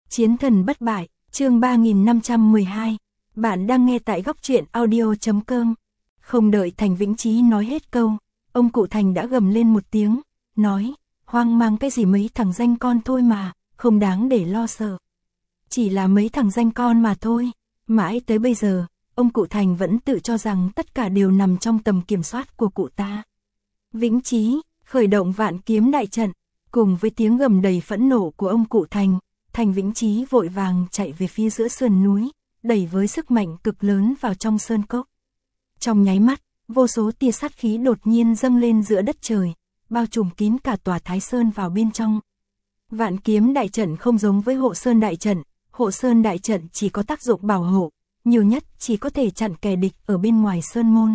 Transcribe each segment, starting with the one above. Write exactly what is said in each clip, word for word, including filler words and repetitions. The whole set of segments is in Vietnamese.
Chiến thần bất bại, chương ba nghìn năm trăm mười hai. Bạn đang nghe tại góc truyện audio chấm com. Không đợi Thành Vĩnh Chí nói hết câu, ông cụ Thành đã gầm lên một tiếng, nói, hoang mang cái gì mấy thằng danh con thôi mà, không đáng để lo sợ. Chỉ là mấy thằng danh con mà thôi. Mãi tới bây giờ, ông cụ Thành vẫn tự cho rằng tất cả đều nằm trong tầm kiểm soát của cụ ta. Vĩnh Chí, khởi động vạn kiếm đại trận, cùng với tiếng gầm đầy phẫn nộ của ông cụ Thành, Thành Vĩnh Chí vội vàng chạy về phía giữa sườn núi, đẩy với sức mạnh cực lớn vào trong sơn cốc. Trong nháy mắt, vô số tia sát khí đột nhiên dâng lên giữa đất trời, bao trùm kín cả tòa Thái Sơn vào bên trong. Vạn kiếm đại trận không giống với hộ sơn đại trận, hộ sơn đại trận chỉ có tác dụng bảo hộ, nhiều nhất chỉ có thể chặn kẻ địch ở bên ngoài sơn môn.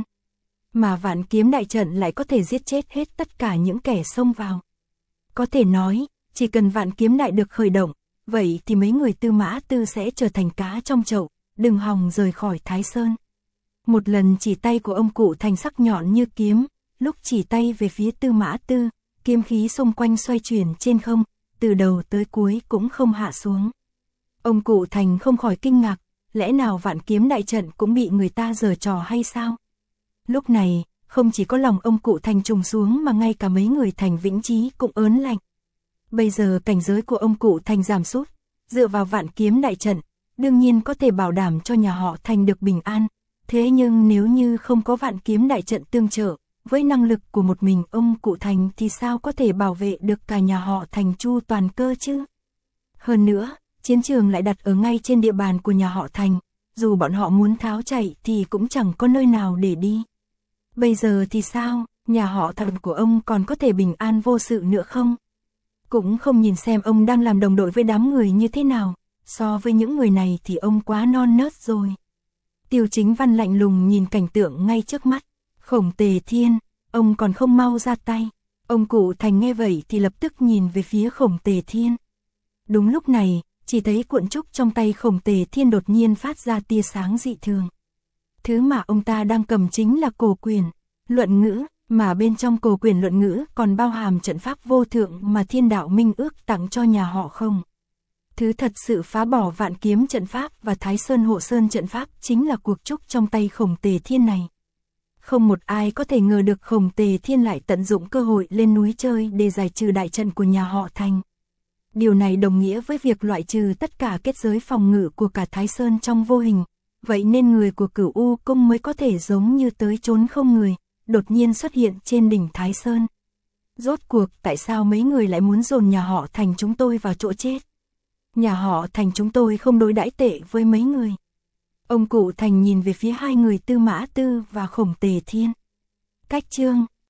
Mà vạn kiếm đại trận lại có thể giết chết hết tất cả những kẻ xông vào. Có thể nói, chỉ cần vạn kiếm đại được khởi động, vậy thì mấy người Tư Mã Tư sẽ trở thành cá trong chậu, đừng hòng rời khỏi Thái Sơn. Một lần chỉ tay của ông cụ Thành sắc nhọn như kiếm, lúc chỉ tay về phía Tư Mã Tư, kiếm khí xung quanh xoay chuyển trên không, từ đầu tới cuối cũng không hạ xuống. Ông cụ Thành không khỏi kinh ngạc, lẽ nào vạn kiếm đại trận cũng bị người ta giở trò hay sao? Lúc này, không chỉ có lòng ông cụ Thành trùng xuống mà ngay cả mấy người Thành Vĩnh Chí cũng ớn lạnh. Bây giờ cảnh giới của ông cụ Thành giảm sút, dựa vào vạn kiếm đại trận, đương nhiên có thể bảo đảm cho nhà họ Thành được bình an. Thế nhưng nếu như không có vạn kiếm đại trận tương trợ, với năng lực của một mình ông cụ Thành thì sao có thể bảo vệ được cả nhà họ Thành chu toàn cơ chứ? Hơn nữa, chiến trường lại đặt ở ngay trên địa bàn của nhà họ Thành, dù bọn họ muốn tháo chạy thì cũng chẳng có nơi nào để đi. Bây giờ thì sao, nhà họ Thành của ông còn có thể bình an vô sự nữa không? Cũng không nhìn xem ông đang làm đồng đội với đám người như thế nào, so với những người này thì ông quá non nớt rồi. Tiêu Chính Văn lạnh lùng nhìn cảnh tượng ngay trước mắt, Khổng Tề Thiên, ông còn không mau ra tay. Ông cụ Thành nghe vậy thì lập tức nhìn về phía Khổng Tề Thiên. Đúng lúc này, chỉ thấy cuộn trúc trong tay Khổng Tề Thiên đột nhiên phát ra tia sáng dị thường. Thứ mà ông ta đang cầm chính là cổ quyền, luận ngữ, mà bên trong cổ quyền luận ngữ còn bao hàm trận pháp vô thượng mà Thiên Đạo Minh ước tặng cho nhà họ Khổng. Thứ thật sự phá bỏ vạn kiếm trận pháp và Thái Sơn hộ sơn trận pháp chính là cuộc trúc trong tay Khổng Tề Thiên này. Không một ai có thể ngờ được Khổng Tề Thiên lại tận dụng cơ hội lên núi chơi để giải trừ đại trận của nhà họ Thành. Điều này đồng nghĩa với việc loại trừ tất cả kết giới phòng ngự của cả Thái Sơn trong vô hình. Vậy nên người của Cửu U Cung mới có thể giống như tới trốn không người, đột nhiên xuất hiện trên đỉnh Thái Sơn. Rốt cuộc tại sao mấy người lại muốn dồn nhà họ Thành chúng tôi vào chỗ chết? Nhà họ Thành chúng tôi không đối đãi tệ với mấy người. Ông cụ Thành nhìn về phía hai người Tư Mã Tư và Khổng Tề Thiên. Cách chương